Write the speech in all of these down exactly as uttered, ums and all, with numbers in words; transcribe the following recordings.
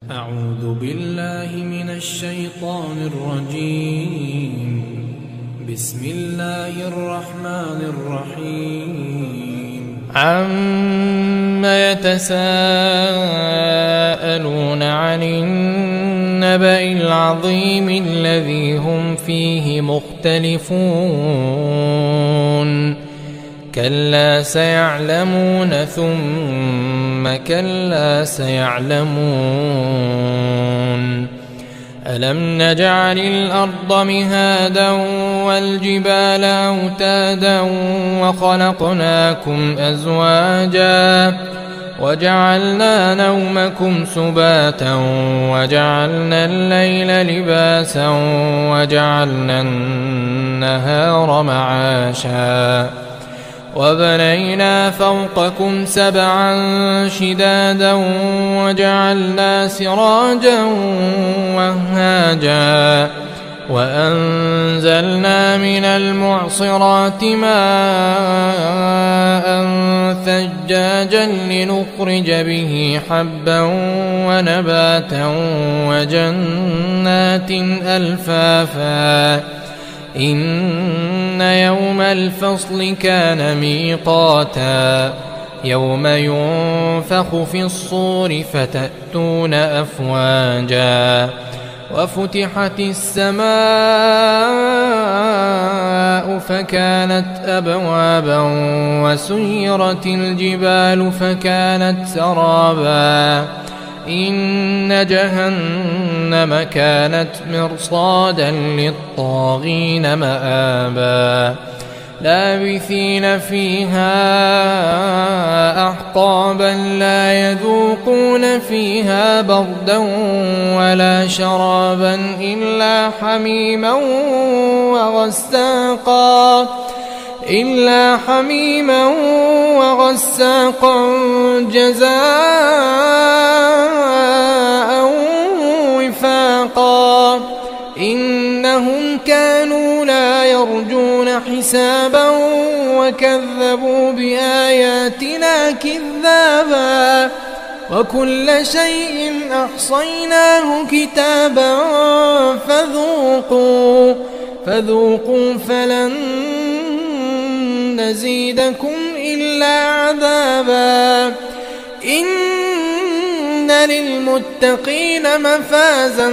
أعوذ بالله من الشيطان الرجيم. بسم الله الرحمن الرحيم. عَمَّ يَتَسَاءَلُونَ عَنِ النَّبَإِ الْعَظِيمِ الَّذِي هُمْ فِيهِ مُخْتَلِفُونَ كَلَّا سَيَعْلَمُونَ ثُمَّ كَلَّا سَيَعْلَمُونَ أَلَمْ نَجْعَلِ الْأَرْضَ مِهَادًا وَالْجِبَالَ أَوْتَادًا وَخَلَقْنَاكُمْ أَزْوَاجًا وَجَعَلْنَا نَوْمَكُمْ سُبَاتًا وَجَعَلْنَا اللَّيْلَ لِبَاسًا وَجَعَلْنَا النَّهَارَ مَعَاشًا وَبَنَيْنَا فَوْقَكُمْ سَبْعًا شِدَادًا وَجَعَلْنَا سِرَاجًا وَهَّاجًا وَأَنزَلْنَا مِنَ الْمُعْصِرَاتِ مَاءً ثَجَّاجًا لِنُخْرِجَ بِهِ حَبًّا وَنَبَاتًا وَجَنَّاتٍ أَلْفَافًا إِنَّ يَوْمَ الْفَصْلِ كَانَ مِيقَاتًا يَوْمَ يُنفَخُ فِي الصُّورِ فَتَأْتُونَ أَفْوَاجًا وَفُتِحَتِ السَّمَاءُ فَكَانَتْ أَبْوَابًا وَسُيِّرَتِ الْجِبَالُ فَكَانَتْ سَرَابًا إِنَّ جَهَنَّمَ كَانَتْ مِرْصَادًا لِلطَّاغِينَ مَآبًا لَابِثِينَ فِيهَا أَحْقَابًا لَا يَذُوقُونَ فِيهَا بَرْدًا وَلَا شَرَابًا إِلَّا حَمِيمًا وَغَسَّاقًا إِلَّا حَمِيمًا وَغَسَّاقًا جَزَاءً وِفَاقًا إِنَّهُمْ كَانُوا لَا يَرْجُونَ حِسَابًا وَكَذَّبُوا بِآيَاتِنَا كِذَّابًا وَكُلَّ شَيْءٍ أَحْصَيْنَاهُ كِتَابًا فَذُوقُوا فَذُوقُوا فَلَن نَّزِيدَكُمْ إِلَّا عَذَابًا إِنَّ لِلْمُتَّقِينَ مَفَازًا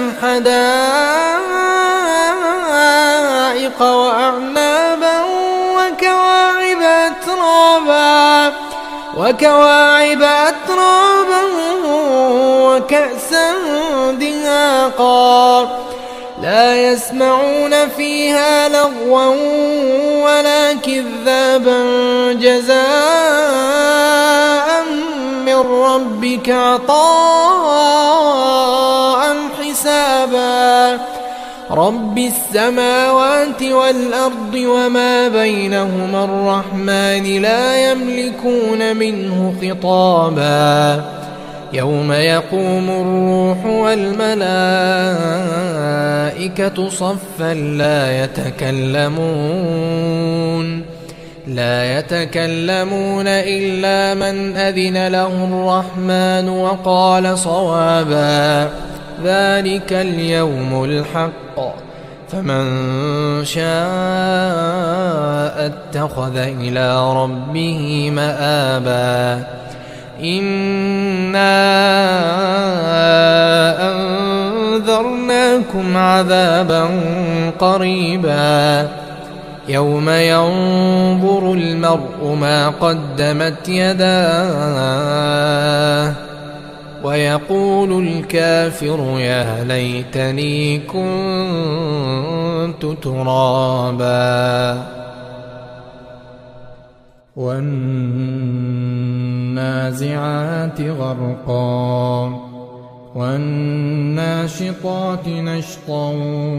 حَدَائِقَ وَأَعْنَابًا وَكَوَاعِبَ أَتْرَابًا وَكَوَاعِبَ أَتْرَابًا وَكَأْسًا دِهَاقًا لَا يَسْمَعُونَ فِيهَا لَغْوًا وَلَا كِذَّابًا جَزَاءً مِّن رَّبِّكَ عَطَاءً حِسَابًا رَبِّ السَّمَاوَاتِ وَالْأَرْضِ وَمَا بَيْنَهُمَا الرَّحْمَٰنِ لَا يَمْلِكُونَ مِنْهُ خِطَابًا يَوْمَ يَقُومُ الرُّوحُ وَالْمَلَائِكَةُ صَفًّا لَّا يَتَكَلَّمُونَ لَا يَتَكَلَّمُونَ إِلَّا مَنْ أَذِنَ لَهُ الرَّحْمَٰنُ وَقَالَ صَوَابًا ذَلِكَ الْيَوْمُ الْحَقُّ فَمَن شَاءَ اتَّخَذَ إِلَىٰ رَبِّهِ مَآبًا إِنَّا أَنذَرْنَاكُمْ عَذَابًا قَرِيبًا يَوْمَ يَنظُرُ الْمَرْءُ مَا قَدَّمَتْ يَدَاهُ وَيَقُولُ الْكَافِرُ يَا لَيْتَنِي كُنتُ تُرَابًا وَالنَّازِعَاتِ غَرْقًا وَالنَّاشِطَاتِ نَشْطًا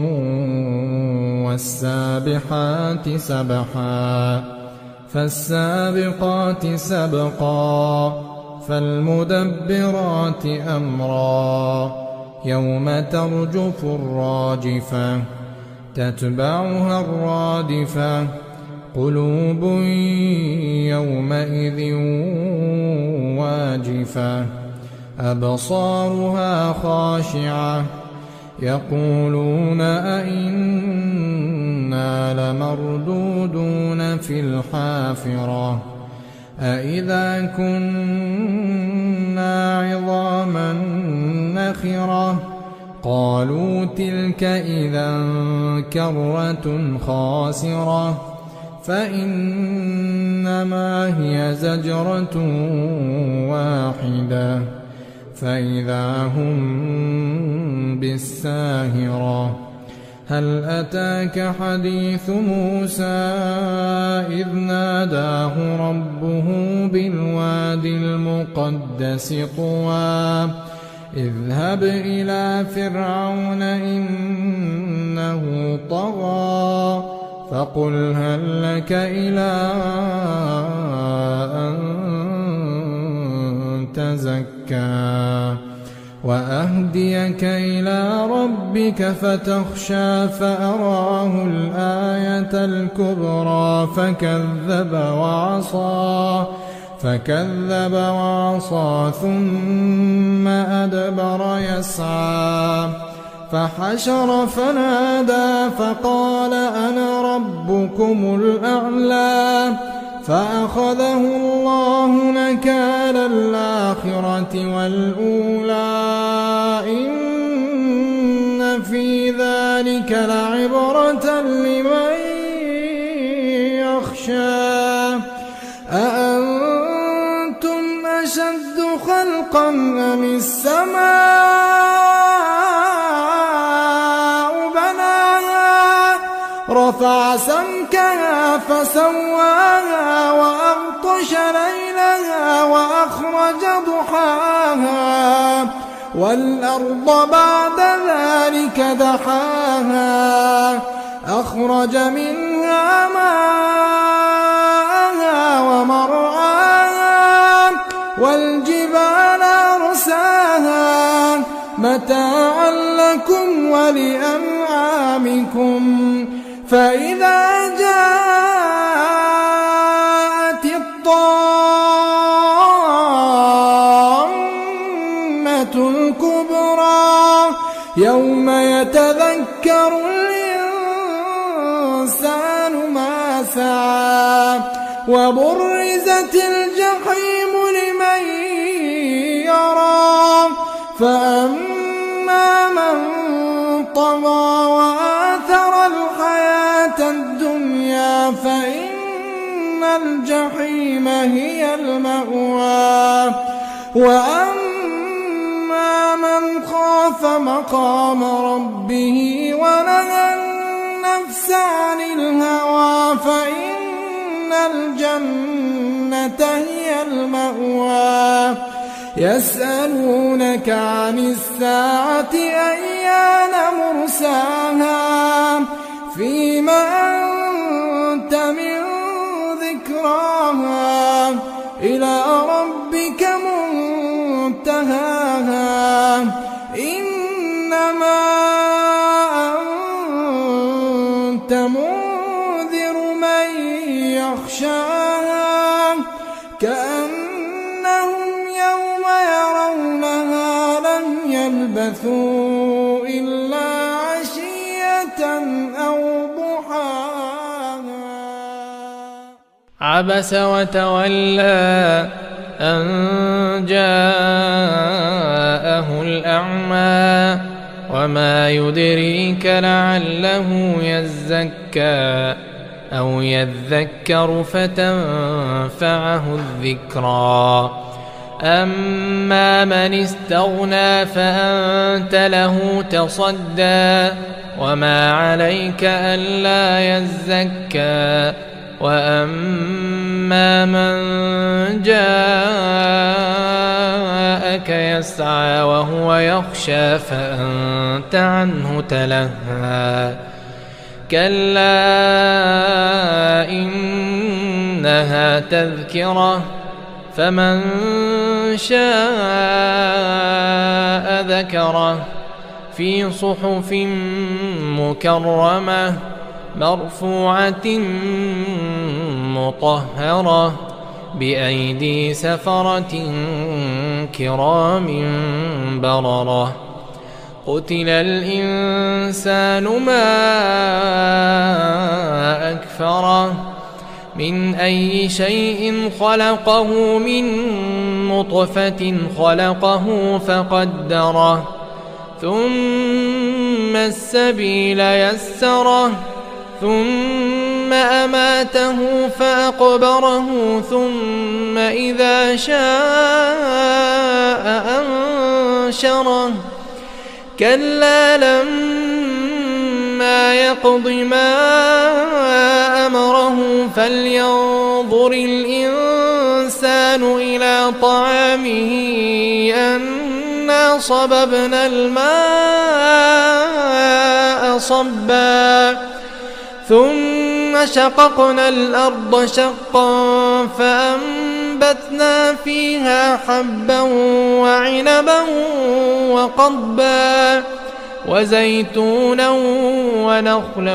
وَالسَّابِحَاتِ سَبْحًا فَالسَّابِقَاتِ سَبْقًا فَالْمُدَبِّرَاتِ أَمْرًا يَوْمَ تَرْجُفُ الرَّاجِفَةُ تَتْبَعُهَا الرَّادِفَةُ قُلُوبٌ يَوْمَئِذٍ وَاجِفَةٌ أبصارها خاشعة يقولون أئنا لمردودون في الحافرة أئذا كنا عظاما نخرة قالوا تلك إذا كرة خاسرة فإنما هي زجرة واحدة فإذا هم بالساهرة هل أتاك حديث موسى إذ ناداه ربه بالواد المقدس طوى اذهب إلى فرعون إنه طغى فقل هل لك إلى أن تزكى وأهديك إلى ربك فتخشى فأراه الآية الكبرى فكذب وعصى فكذب وعصى ثم أدبر يسعى فحشر فنادى فقال أنا ربكم الأعلى فأخذه الله نكال الآخرة والأولى إن في ذلك لعبرة لمن يخشى أأنتم أشد خلقا أم السماء بناها رفع سمكها فسواها وأغطش ليلها وأخرج ضحاها والأرض بعد ذلك دحاها أخرج منها ماءها ومرعاها والجبال أرساها متاعا لكم ولأنعامكم فإذا جاءت الطامة الكبرى يوم يتذكر الإنسان ما سعى وبرزت الجحيم لمن يرى فأما من طغى وآثر الحياة الدنيا فإن الجحيم هي المأوى وأما من خاف مقام ربه ونهى النفس عن الهوى فإن الجنة هي المأوى يسألونك عن الساعة أيان مرساها فيما أنت من ذكراها إلى ربك منتهاها إنما أنت منذر من يخشاها كأنهم يوم يرونها لم يلبثوا إلا عشية أو ضحاها عبس وتولى أن جاءه الأعمى وما يدريك لعله يزكى أو يذكر فتنفعه الذكرى أما من استغنى فأنت له تصدى وما عليك ألا يزكى وأما من جاءك يسعى وهو يخشى فأنت عنه تلهى كلا إنها تذكرة فمن شاء ذكره في صحف مكرمة مرفوعة مطهرة بأيدي سفرة كرام بررة قتل الإنسان ما أكفره من أي شيء خلقه من نطفة خلقه فقدره ثم السبيل يسره ثم أماته فأقبره ثم إذا شاء أنشره كلا لما يقض ما أمره فلينظر الإنسان إلى طعامه أنا صببنا الماء صبا ثم شققنا الأرض شقا فأنبتنا فيها حبا وعنبا وقضبا وزيتونا ونخلا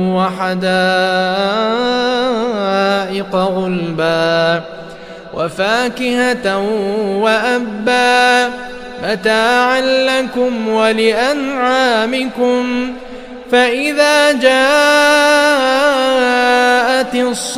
وحدائق غلبا وفاكهة وأبا متاعا لكم ولأنعامكم فإذا جاءت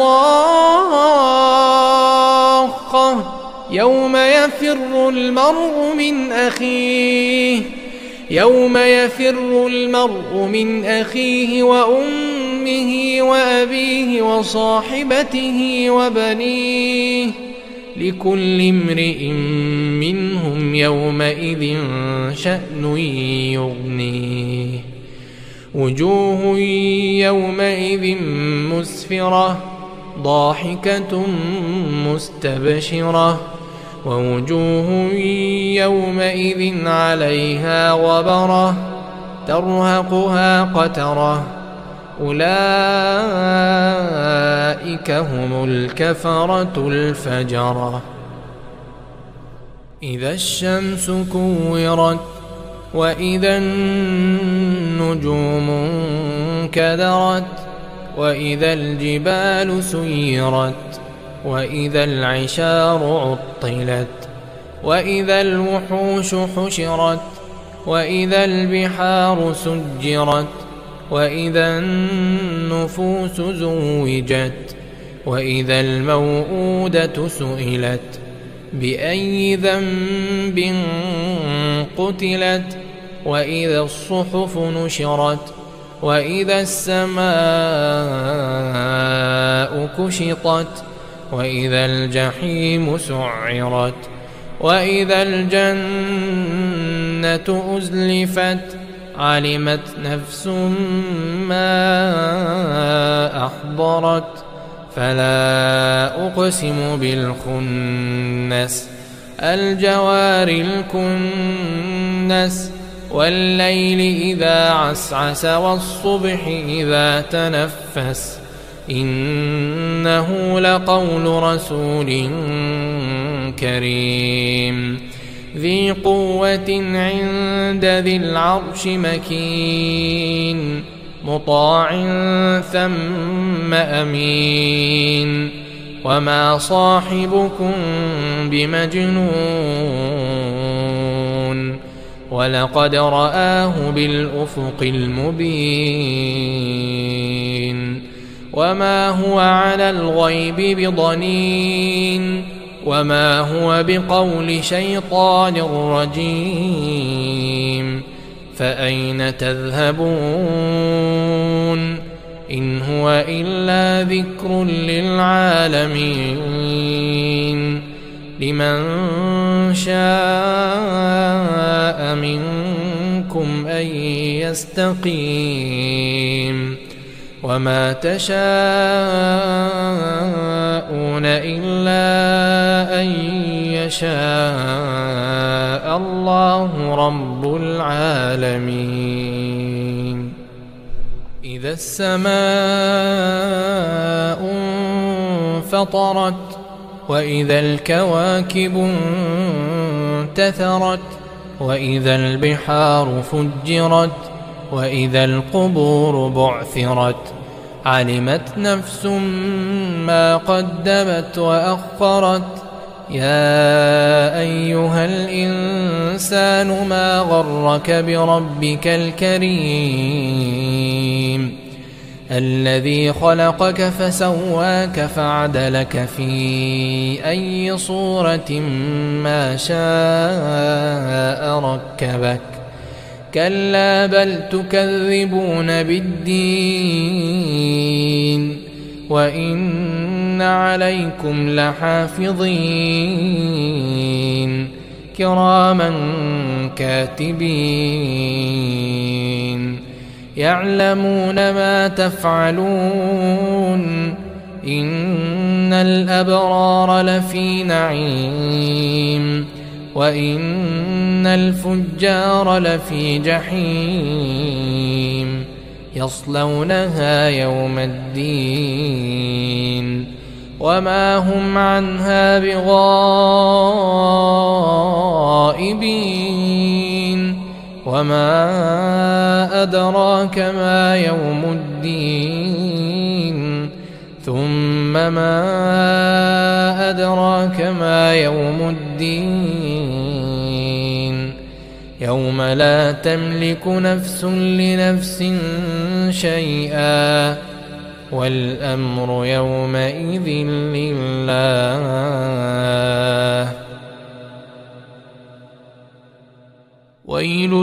الصاخة يوم يفر المرء من أخيه يوم يفر المرء من أخيه وأمه وأبيه وصاحبته وبنيه لكل امرئ منهم يومئذ شأن يغنيه وجوه يومئذ مسفرة ضاحكة مستبشرة ووجوه يومئذ عليها غبرة ترهقها قترة أولئك هم الكفرة الفجرة إذا الشمس كورت وإذا النجوم انكدرت وإذا الجبال سيرت وإذا العشار عطلت وإذا الوحوش حشرت وإذا البحار سجرت وإذا النفوس زوجت وإذا الموءودة سئلت بأي ذنب قتلت وإذا الصحف نشرت وإذا السماء كشطت وإذا الجحيم سعرت وإذا الجنة أزلفت علمت نفس ما أحضرت فلا أقسم بالخنس الجوار الكنس والليل إذا عسعس والصبح إذا تنفس إنه لقول رسول كريم ذي قوة عند ذي العرش مكين مطاع ثم أمين وما صاحبكم بمجنون ولقد رآه بالأفق المبين وما هو على الغيب بضنين وما هو بقول شيطان رجيم فأين تذهبون إن هو إلا ذكر للعالمين لمن شاء منكم أن يستقيم وما تشاءون إلا أن يشاء الله رب العالمين إذا السماء انفطرت وإذا الكواكب انتثرت وإذا البحار فجرت وإذا القبور بعثرت علمت نفس ما قدمت وأخرت يا أيها الإنسان ما غرك بربك الكريم الذي خلقك فسواك فعدلك في أي صورة ما شاء ركبك كلا بل تكذبون بالدين وإن عليكم لحافظين كراما كاتبين يعلمون ما تفعلون إن الأبرار لفي نعيم وإن الفجار لفي جحيم يصلونها يوم الدين وما هم عنها بغائبين وما أدراك ما يوم الدين ثم ما أدراك ما يوم الدين يوم لا تملك نفس لنفس شيئا والأمر يومئذ لله ويل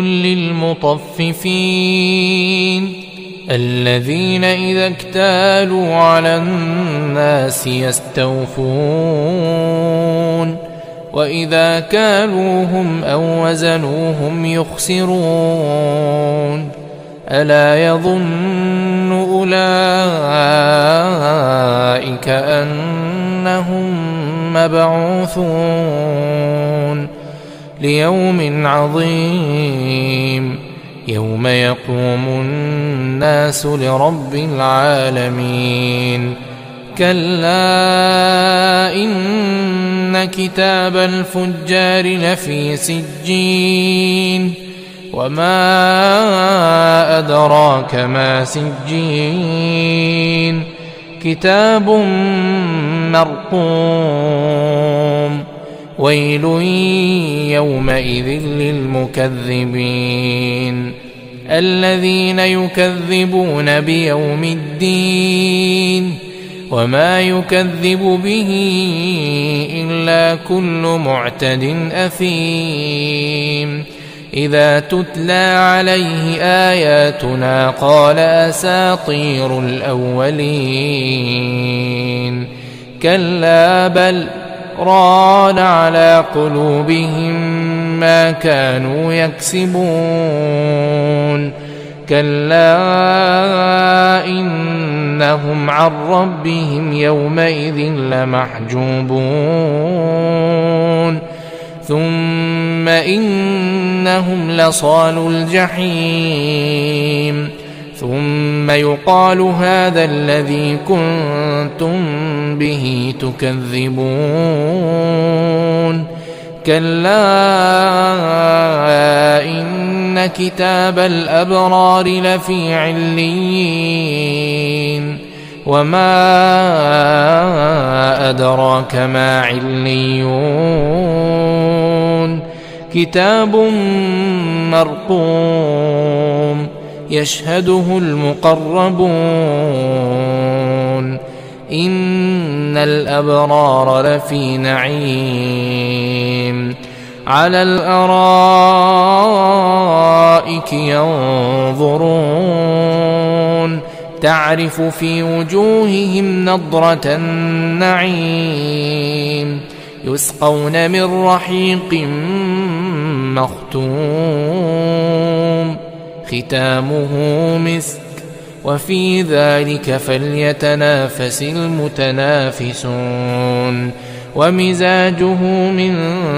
للمطففين الذين إذا اكتالوا على الناس يستوفون وإذا كالوهم أو وزنوهم يخسرون ألا يظن أولئك أنهم مبعوثون ليوم عظيم يوم يقوم الناس لرب العالمين كلا إن كتاب الفجار لفي سجين وما أدراك ما سجين كتاب مرقوم ويل يومئذ للمكذبين الذين يكذبون بيوم الدين وما يكذب به إلا كل معتد أثيم إذا تتلى عليه آياتنا قال أساطير الأولين كلا بل ران على قلوبهم ما كانوا يكسبون كلا إنهم عن ربهم يومئذ لمحجوبون ثم إنهم لصالو الجحيم ثم يقال هذا الذي كنتم به تكذبون كلا إن كتاب الأبرار لفي عليين وما أدراك ما عليون كتاب مرقوم يشهده المقربون إن الأبرار لفي نعيم على الأرائك ينظرون تعرف في وجوههم نضرة النعيم يسقون من رحيق مختوم ختامه مسك وفي ذلك فليتنافس المتنافسون ومزاجه من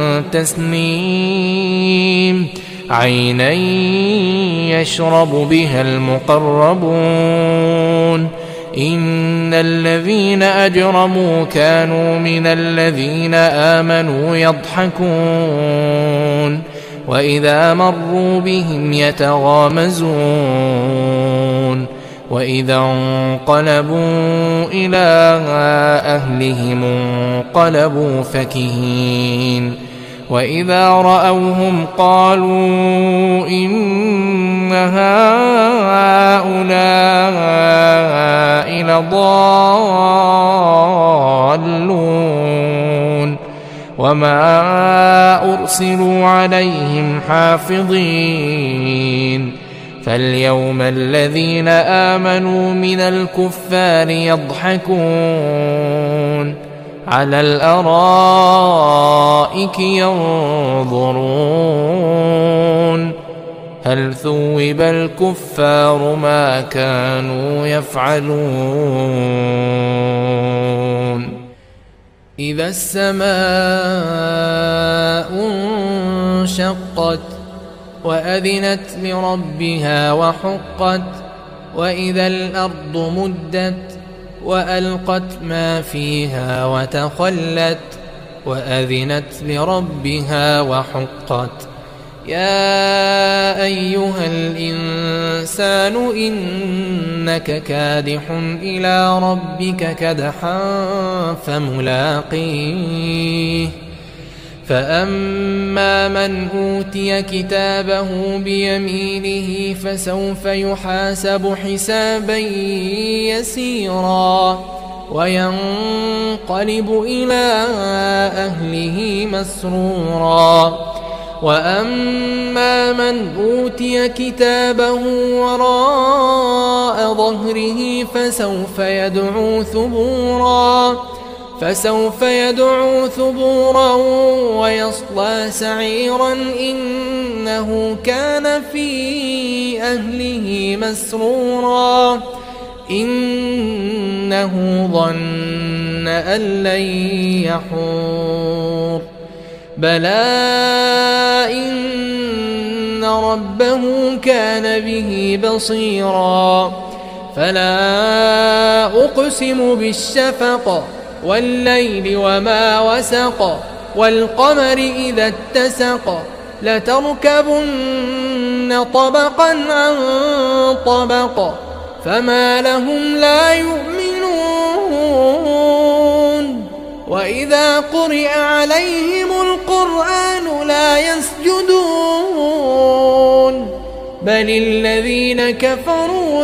تسنيم عينا يشرب بها المقربون إن الذين أجرموا كانوا من الذين آمنوا يضحكون وإذا مروا بهم يتغامزون وإذا انقلبوا إلى أهلهم انقلبوا فكهين وإذا رأوهم قالوا إن هؤلاء لضالون وما أرسلوا عليهم حافظين فاليوم الذين آمنوا من الكفار يضحكون على الأرائك ينظرون هل ثوب الكفار ما كانوا يفعلون إذا السماء انشقت وأذنت لربها وحقت وإذا الأرض مدت وألقت ما فيها وتخلت وأذنت لربها وحقت يا أيها الإنسان إنك كادح إلى ربك كدحا فملاقيه فأما من أوتي كتابه بيمينه فسوف يحاسب حسابا يسيرا وينقلب إلى أهله مسرورا وأما من أوتي كتابه وراء ظهره فسوف يدعو ثبورا فسوف يدعو ثبورا ويصلى سعيرا إنه كان في أهله مسرورا إنه ظن أن لن يحور بلى إن ربه كان به بصيرا فلا أقسم بالشفق والليل وما وسق والقمر إذا اتسق لتركبن طبقا عن طبق فما لهم لا يؤمنون وإذا قرئ عليهم القرآن لا يسجدون بل الذين كفروا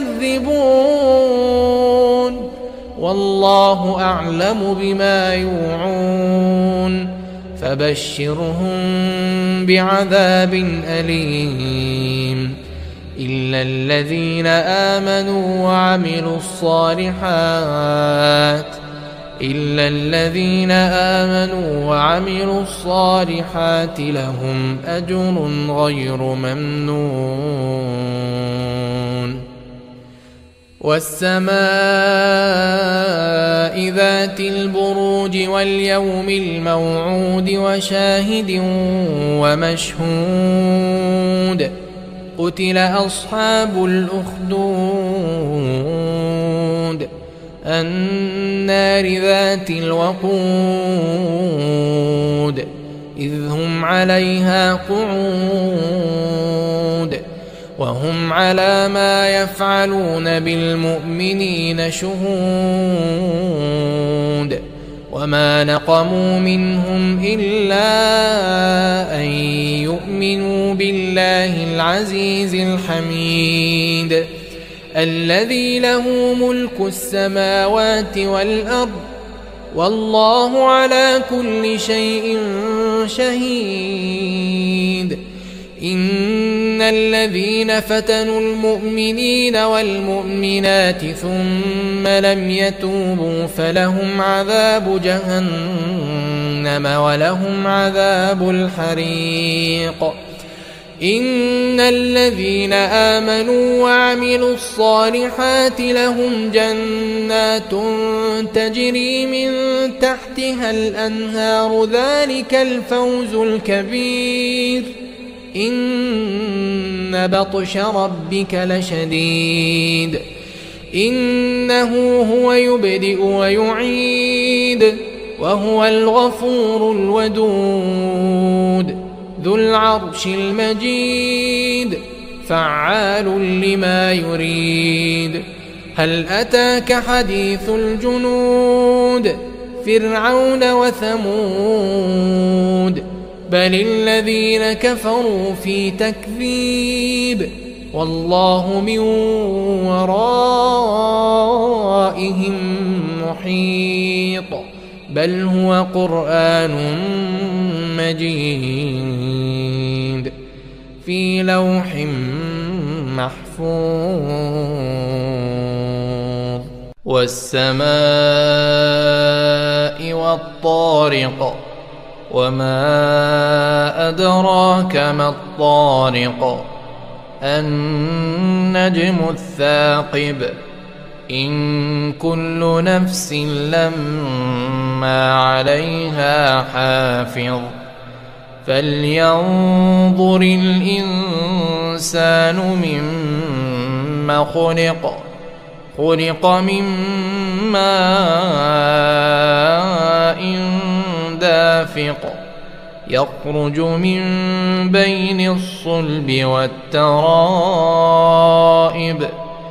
يكذبون والله أعلم بما يوعون فبشرهم بعذاب أليم إلا الذين آمنوا وعملوا الصالحات إلا الذين آمنوا وعملوا الصالحات لهم أجر غير ممنون والسماء ذات البروج واليوم الموعود وشاهد ومشهود قتل أصحاب الأخدود النار ذات الوقود إذ هم عليها قعود وهم على ما يفعلون بالمؤمنين شهود وما نقموا منهم إلا أن يؤمنوا بالله العزيز الحميد الذي له ملك السماوات والأرض والله على كل شيء شهيد إن الذين فتنوا المؤمنين والمؤمنات ثم لم يتوبوا فلهم عذاب جهنم ولهم عذاب الحريق إن الذين آمنوا وعملوا الصالحات لهم جنات تجري من تحتها الأنهار ذلك الفوز الكبير إن بطش ربك لشديد إنه هو يبدئ ويعيد وهو الغفور الودود ذو العرش المجيد فعال لما يريد. هل أتاك حديث الجنود فرعون وثمود بل الذين كفروا في تكذيب والله من ورائهم محيط. بل هو قرآن مجيد في لوح محفوظ. والسماء والطارق وما أدراك ما الطارق النجم الثاقب إن كل نفس لما عليها حافظ. فلينظر الإنسان مما خلق خلق من ماء دافق يخرج من بين الصلب والترائب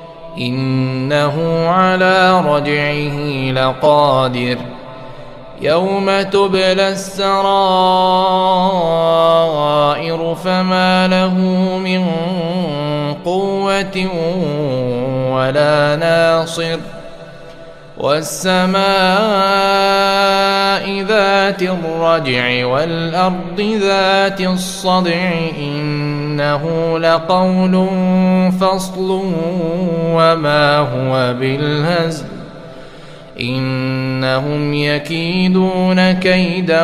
إنه على رجعه لقادر. يوم تبلى السرائر فما له من قوة ولا ناصر. والسماء ذات الرجع والأرض ذات الصدع إنه لقول فصل وما هو بالهزل إنهم يكيدون كيدا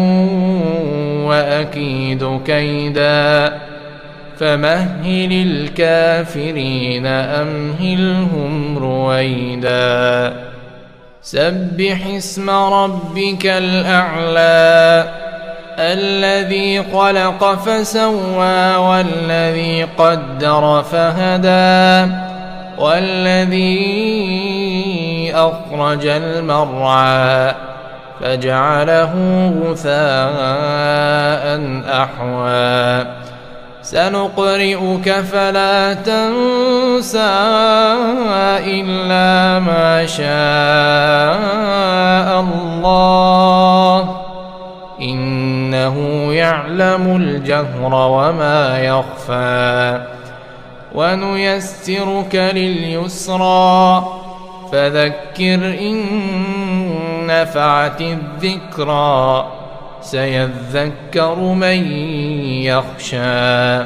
وأكيد كيدا فمهل الكافرين أمهلهم رويدا. سبح اسم ربك الأعلى الذي خلق فسوى والذي قدر فهدى والذي أخرج المرعى فجعله غثاء أحوى. سنقرئك فلا تنسى إلا ما شاء الله إنه يعلم الجهر وما يخفى. ونيسرك لليسرى فذكر إن نفعت الذكرى سيذكر من يخشى.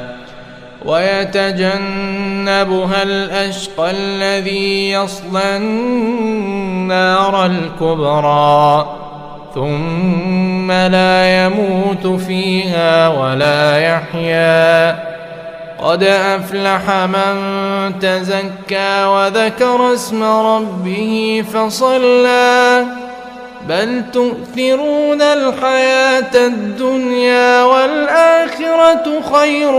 ويتجنبها الأشقى الذي يصلى النار الكبرى ثم لا يموت فيها ولا يحيا. قد أفلح من تزكى وذكر اسم ربه فصلى بل تؤثرون الحياة الدنيا والآخرة خير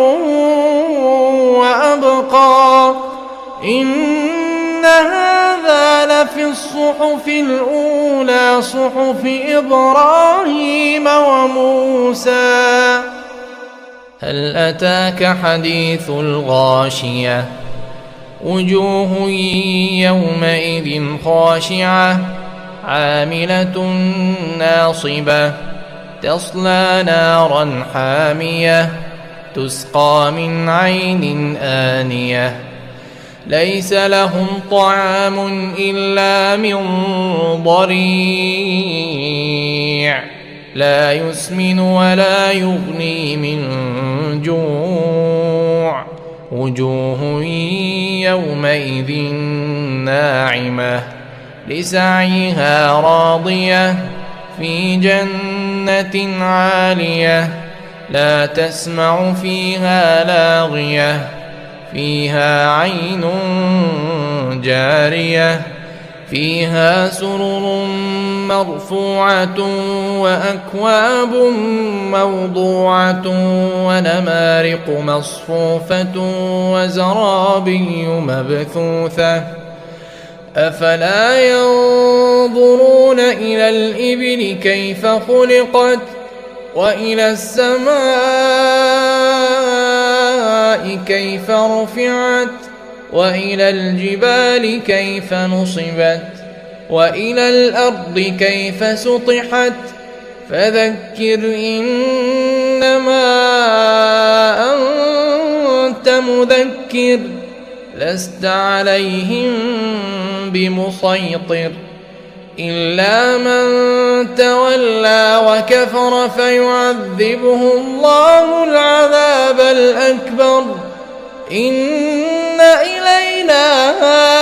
وأبقى. إن هذا لفي الصحف الأولى صحف إبراهيم وموسى. هل أتاك حديث الغاشية وجوه يومئذ خاشعة عاملة ناصبة تصلى نارا حامية تسقى من عين آنية ليس لهم طعام إلا من ضريع لا يسمن ولا يغني من جوع. وجوه يومئذ ناعمة لسعيها راضية في جنة عالية لا تسمع فيها لاغية فيها عين جارية فيها سرر مرفوعة وأكواب موضوعة ونمارق مصفوفة وزرابي مبثوثة. أفلا ينظرون إلى الإبل كيف خلقت وإلى السماء السماء كيف رفعت وإلى الجبال كيف نصبت وإلى الأرض كيف سطحت فذكر إنما أنت مذكر لست عليهم بمسيطر إلا من تولى وكفر فيعذبه الله العذاب الأكبر إن إلينا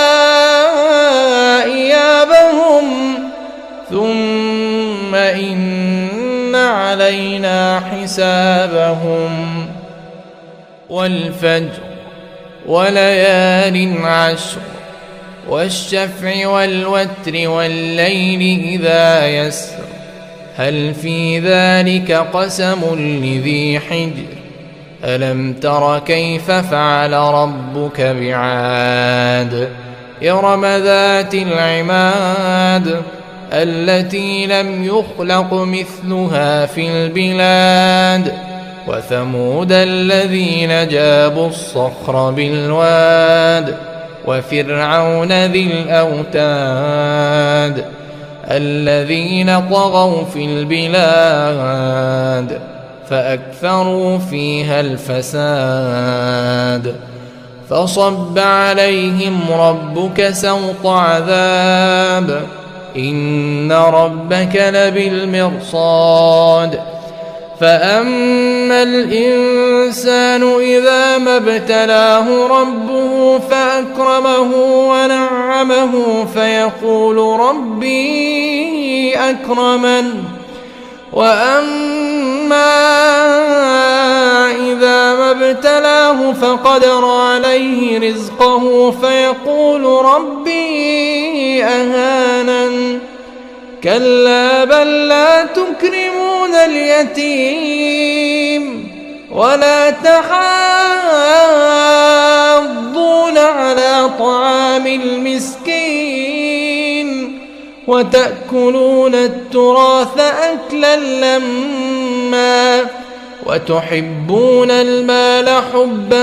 إيابهم ثم إن علينا حسابهم والفجر وليال عشر والشفع والوتر والليل إذا يسر هل في ذلك قسم لذي حجر ألم تر كيف فعل ربك بعاد إرم ذات العماد التي لم يخلق مثلها في البلاد وثمود الذين جابوا الصخر بالواد وفرعون ذي الأوتاد الذين طغوا في البلاد فأكثروا فيها الفساد فصب عليهم ربك سوط عذاب إن ربك لبالمرصاد فأما الإنسان إذا ما ابتلاه ربه فأكرمه ونعمه فيقول ربي أكرمن وأما إذا ما ابتلاه فقدر عليه رزقه فيقول ربي أهانن كلا بل لا تكرمون اليتيم ولا تحاضون على طعام المسكين وتأكلون التراث أكلا لما وتحبون المال حبا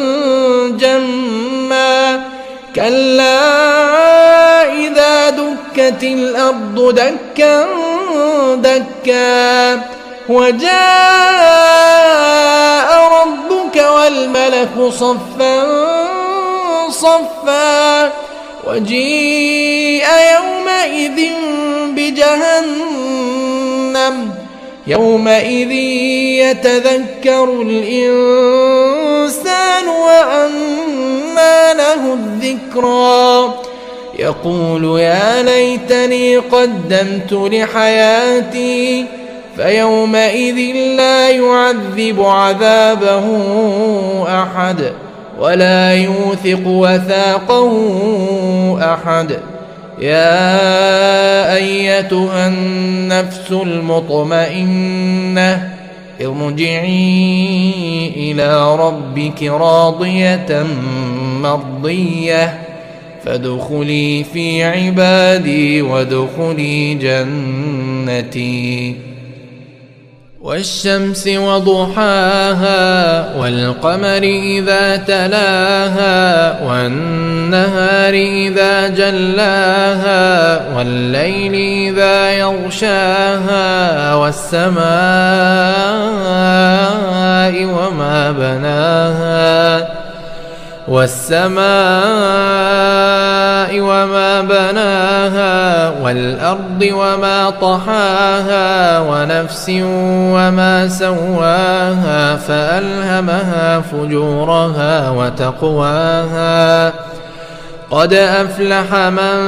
جما كلا إذا دكت الأرض دكا دكا وجاء ربك والملك صفا صفا وجيء يومئذ بجهنم يومئذ يتذكر الإنسان وأنى له الذكرى يقول يا ليتني قدمت لحياتي فيومئذ لا يعذب عذابه أحد ولا يوثق وثاقه أحد يا أيتها النفس المطمئنة ارجعي إلى ربك راضية مرضية فادخلي في عبادي وادخلي جنتي والشمس وضحاها والقمر إذا تلاها والنهار إذا جلاها والليل إذا يغشاها والسماء وما بناها والسماء وما بناها والأرض وما طحاها ونفس وما سواها فألهمها فجورها وتقواها قد أفلح من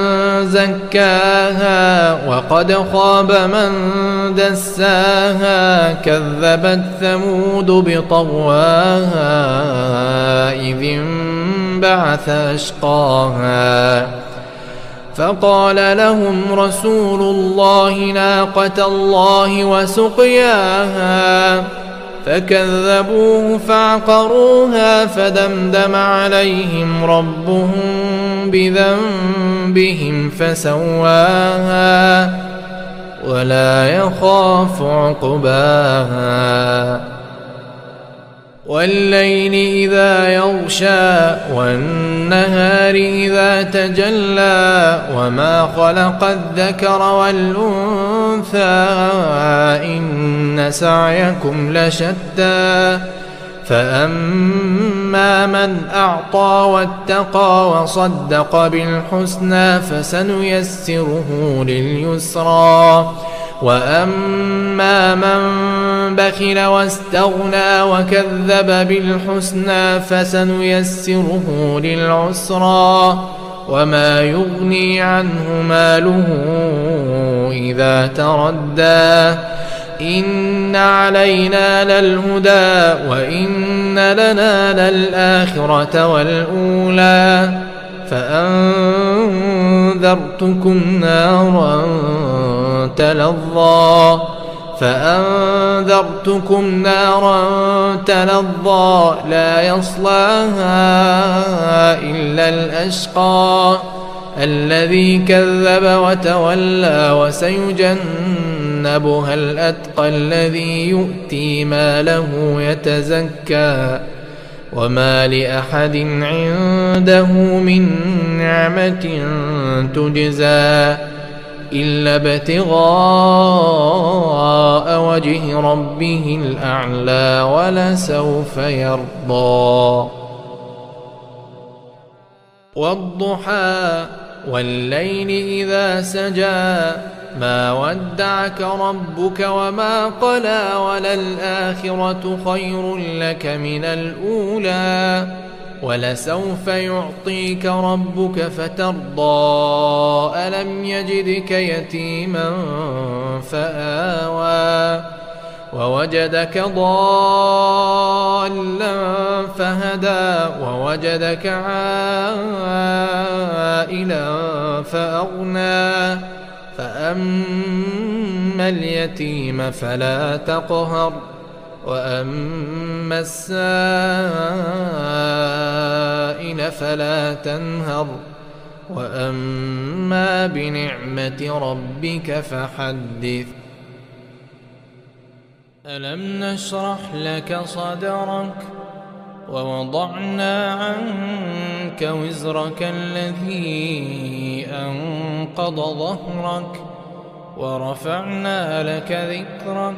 زكاها وقد خاب من دساها كذبت ثمود بطغواها إذ انبعث أشقاها فقال لهم رسول الله ناقة الله وسقياها فكذبوه فعقروها فدمدم عليهم ربهم بذنبهم فسواها ولا يخاف عقباها والليل إذا يغشى والنهار إذا تجلى وما خلق الذكر والأنثى إن سعيكم لشتى فأما من أعطى واتقى وصدق بالحسنى فسنيسره لليسرى وأما من بخل واستغنى وكذب بالحسنى فسنيسره للعسرى وما يغني عنه ماله إذا تردى إن علينا للهدى وإن لنا للآخرة والأولى فأنذرتكم نارا تلظى فأنذرتكم نارا تلظى لا يصلاها إلا الأشقى الذي كذب وتولى وسيجنبها الأتقى الذي يؤتي ماله يتزكى وما لأحد عنده من نعمة تجزى إلا ابتغاء وجه ربه الأعلى ولسوف يرضى والضحى والليل إذا سجى ما ودعك ربك وما قلى وللآخرة خير لك من الأولى ولسوف يعطيك ربك فترضى ألم يجدك يتيما فآوى ووجدك ضالا فهدى ووجدك عائلا فأغنى فأما اليتيم فلا تقهر وأما السائل فلا تنهر وأما بنعمة ربك فحدث ألم نشرح لك صدرك ووضعنا عنك وزرك الذي أنقض ظهرك ورفعنا لك ذكرك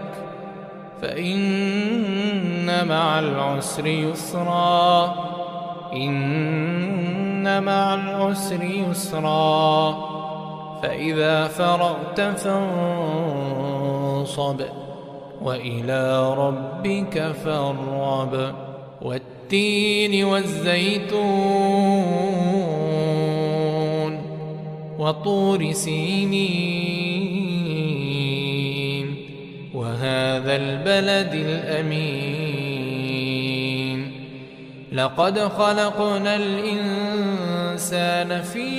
فإن مع العسر يسرا إن مع العسر يسرا فإذا فرغت فانصب وإلى ربك فارغب والتين والزيتون وطور سينين وهذا البلد الأمين لقد خلقنا الإنسان في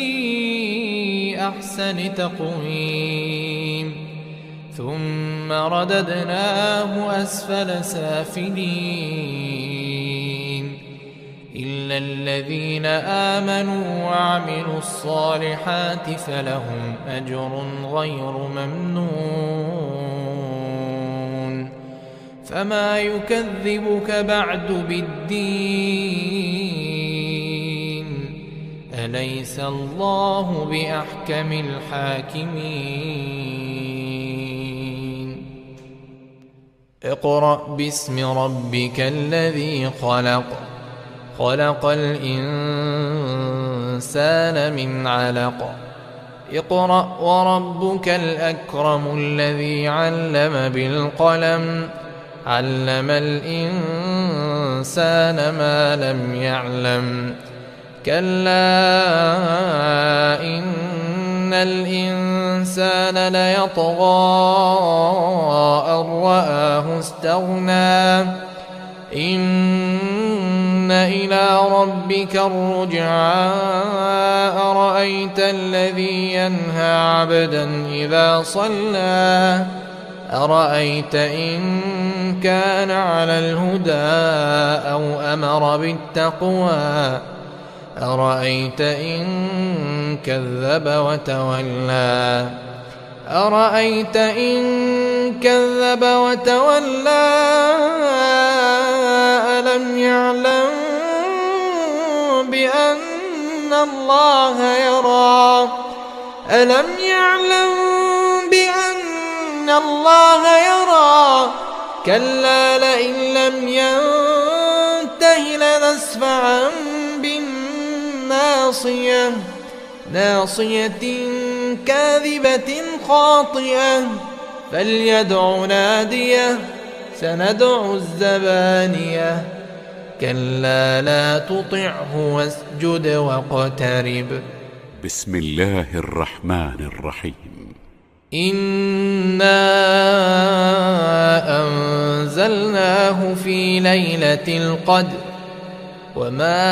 أحسن تقويم ثم رددناه أسفل سافلين إلا الذين آمنوا وعملوا الصالحات فلهم أجر غير ممنون فما يكذبك بعد بالدين أليس الله بأحكم الحاكمين اقرأ باسم ربك الذي خلق خلق الإنسان من علق اقرأ وربك الأكرم الذي علم بالقلم علم الإنسان ما لم يعلم كلا إن الإنسان ليطغى أن رآه استغنى إن إلى ربك الرجعى أرأيت الذي ينهى عبدا إذا صلى أرأيت إن كان على الهدى أو أمر بالتقوى أرأيت إن كذب وتولى أرأيت إن كذب وتولى ألم يعلم بأن الله يرى ألم يعلم بأن الله يرى كلا لئن لم ينته لنسفعا بالناصية ناصية كاذبة خاطئة فليدع ناديه سندع الزبانية كلا لا تطعه واسجد واقترب. بسم الله الرحمن الرحيم. إنا أنزلناه في ليلة القدر وما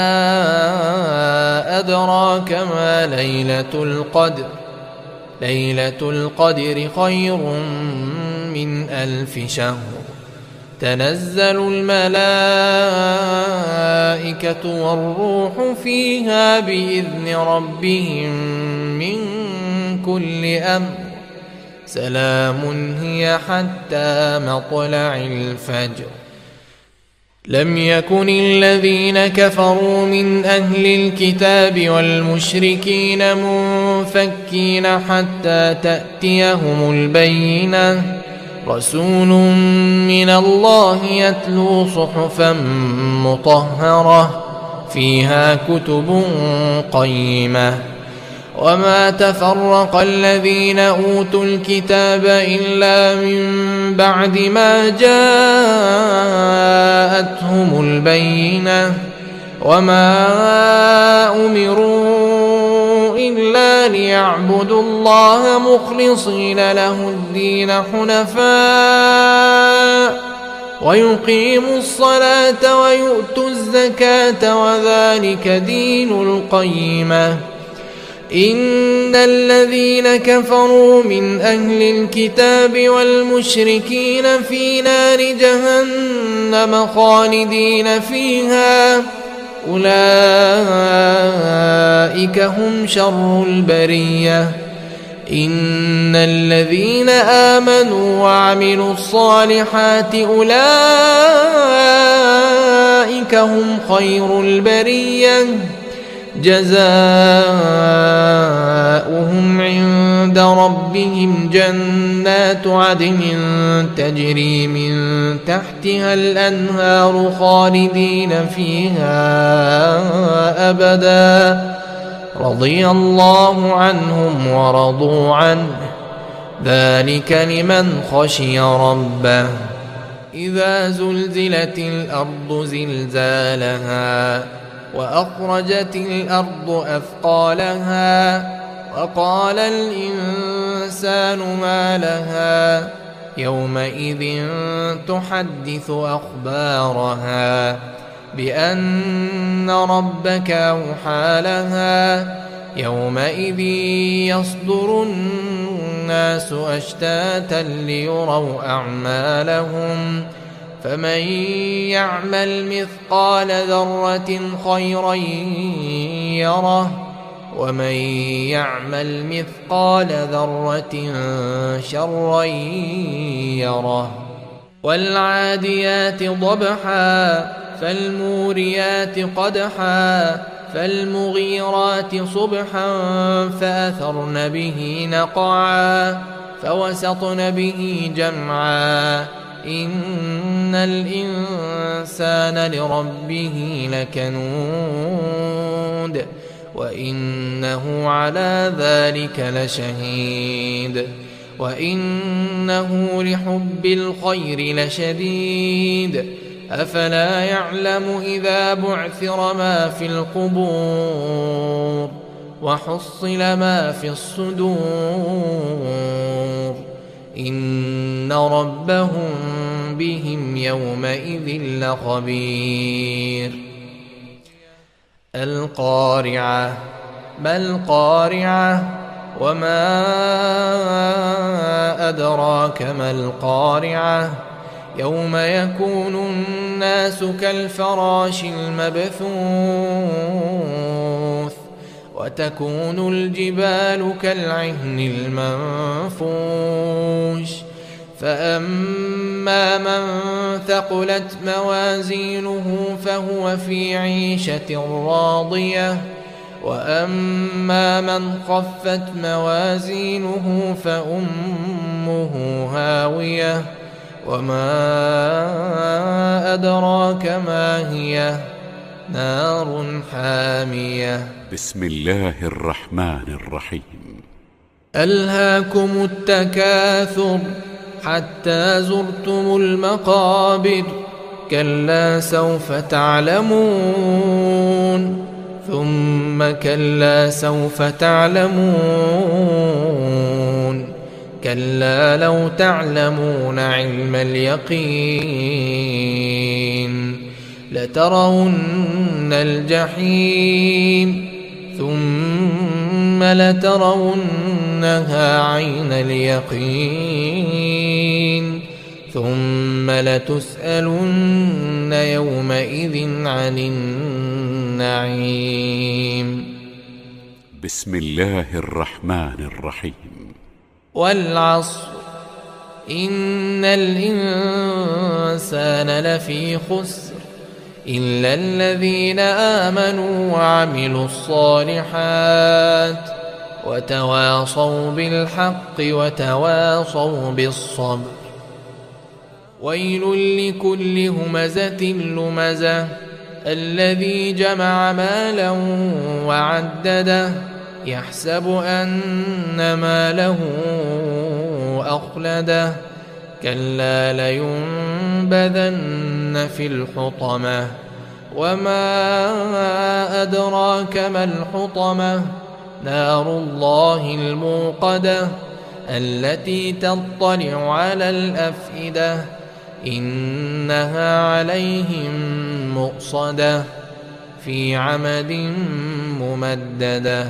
أدراك ما ليلة القدر ليلة القدر خير من ألف شهر تنزل الملائكة والروح فيها بإذن ربهم من كل أمر سلام هي حتى مطلع الفجر. لم يكن الذين كفروا من أهل الكتاب والمشركين منفكين حتى تأتيهم البينة رسول من الله يتلو صحفا مطهرة فيها كتب قيمة وما تفرق الذين أوتوا الكتاب إلا من بعد ما جاءتهم البينة وما أمروا إلا ليعبدوا الله مخلصين له الدين حنفاء ويقيموا الصلاة ويؤتوا الزكاة وذلك دين القيمة. إن الذين كفروا من أهل الكتاب والمشركين في نار جهنم خالدين فيها أولئك هم شر البرية. إن الذين آمنوا وعملوا الصالحات أولئك هم خير البرية جزاؤهم عند ربهم جنات عدن تجري من تحتها الأنهار خالدين فيها أبدا رضي الله عنهم ورضوا عنه ذلك لمن خشي ربه. إذا زلزلت الأرض زلزالها وأخرجت الأرض أثقالها وقال الإنسان ما لها يومئذ تحدث أخبارها بأن ربك أوحى لها يومئذ يصدر الناس أشتاتا ليروا أعمالهم فمن يعمل مثقال ذرة خيرا يره ومن يعمل مثقال ذرة شرا يره. والعاديات ضبحا فالموريات قدحا فالمغيرات صبحا فأثرن به نقعا فوسطن به جمعا إن الإنسان لربه لكنود وإنه على ذلك لشهيد وإنه لحب الخير لشديد أفلا يعلم إذا بعثر ما في القبور وحصل ما في الصدور إن ربهم بهم يومئذ لخبير. القارعة ما القارعة وما أدراك ما القارعة يوم يكون الناس كالفراش المبثوث وتكون الجبال كالعهن المنفوش فأما من ثقلت موازينه فهو في عيشة راضية وأما من خفت موازينه فأمه هاوية وما أدراك ما هي نار حامية. بسم الله الرحمن الرحيم. ألهاكم التكاثر حتى زرتم المقابر كلا سوف تعلمون ثم كلا سوف تعلمون كلا لو تعلمون علم اليقين لترون الجحيم ثم لترونها عين اليقين ثم لتسألن يومئذ عن النعيم. بسم الله الرحمن الرحيم. والعصر إن الإنسان لفي خسر إلا الذين آمنوا وعملوا الصالحات وتواصوا بالحق وتواصوا بالصبر. ويل لكل همزة لمزة الذي جمع مالا وعدده يحسب أن ماله أخلده كلا لينبذن في الحطمة وما أدراك ما الحطمة نار الله الموقدة التي تطلع على الأفئدة إنها عليهم مؤصدة في عمد ممددة.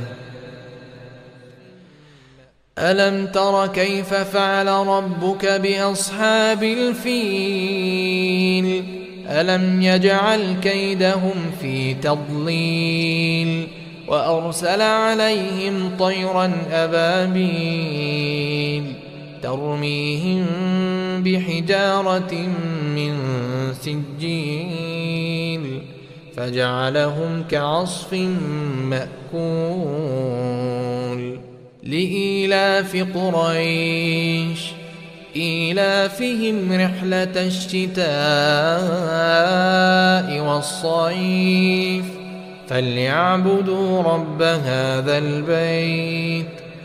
ألم تر كيف فعل ربك بأصحاب الفيل ألم يجعل كيدهم في تضليل وأرسل عليهم طيرا أبابيل ترميهم بحجارة من سجيل فجعلهم كعصف مأكول. لإيلاف قريش إيلافهم رحلة الشتاء والصيف فليعبدوا رب هذا البيت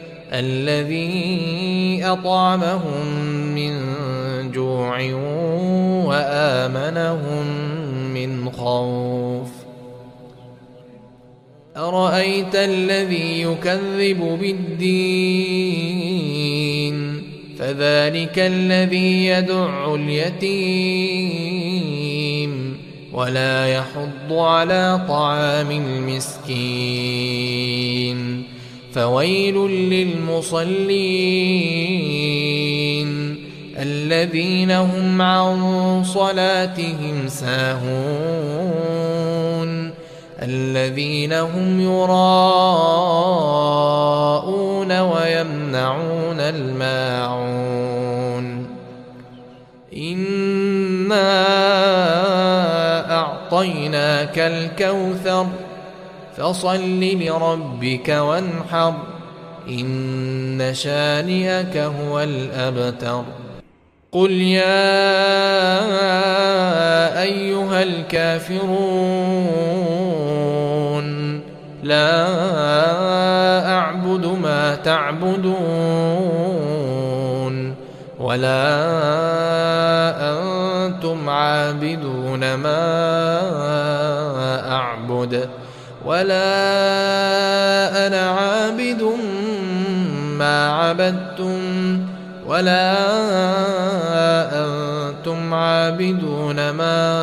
الذي أطعمهم من جوع وآمنهم من خوف. أرأيت الذي يكذب بالدين فذلك الذي يدع اليتيم ولا يحض على طعام المسكين فويل للمصلين الذين هم عن صلاتهم ساهون الذين هم يراءون ويمنعون الماعون. إنا أعطيناك الكوثر فصل لربك وانحر إن شانئك هو الأبتر. قل يا أيها الكافرون لا أعبد ما تعبدون ولا أنتم عابدون ما أعبد ولا أنا عابد ما عبدتم ولا أنتم عابدون ما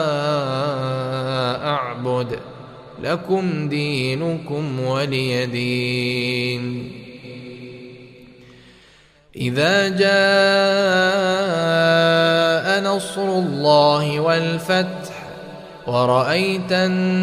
أعبد لكم دينكم ولي دين. إذا جاء نصر الله والفتح ورأيت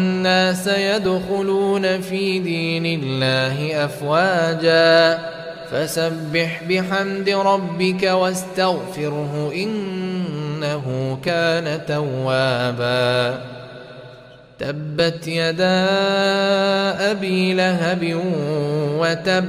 الناس يدخلون في دين الله أفواجا فسبح بحمد ربك واستغفره إنه كان توابا تبت يدا أبي لهب وتب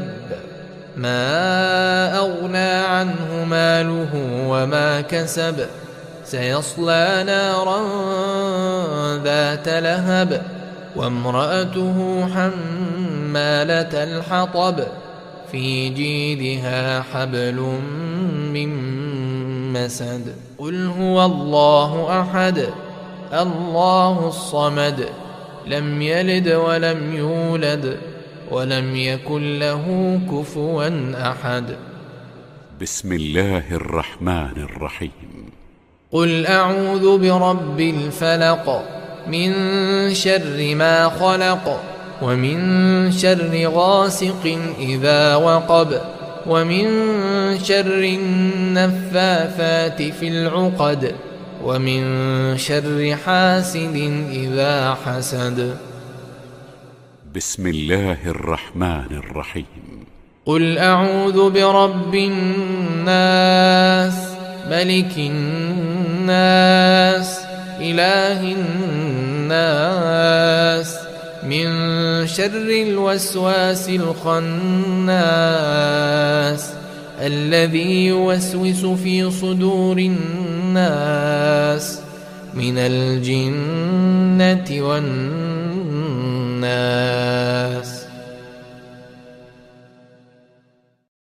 ما أغنى عنه ماله وما كسب سيصلى نارا ذات لهب وامرأته حمالة الحطب في جيدها حبل من مسد قل هو الله أحد الله الصمد لم يلد ولم يولد ولم يكن له كفوا أحد. بسم الله الرحمن الرحيم. قل أعوذ برب الفلق من شر ما خلق ومن شر غاسق إذا وقب ومن شر النفاثات في العقد ومن شر حاسد إذا حسد. بسم الله الرحمن الرحيم. قل أعوذ برب الناس ملك الناس إله الناس من شر الوسواس الخناس الذي يوسوس في صدور الناس من الجنة والناس.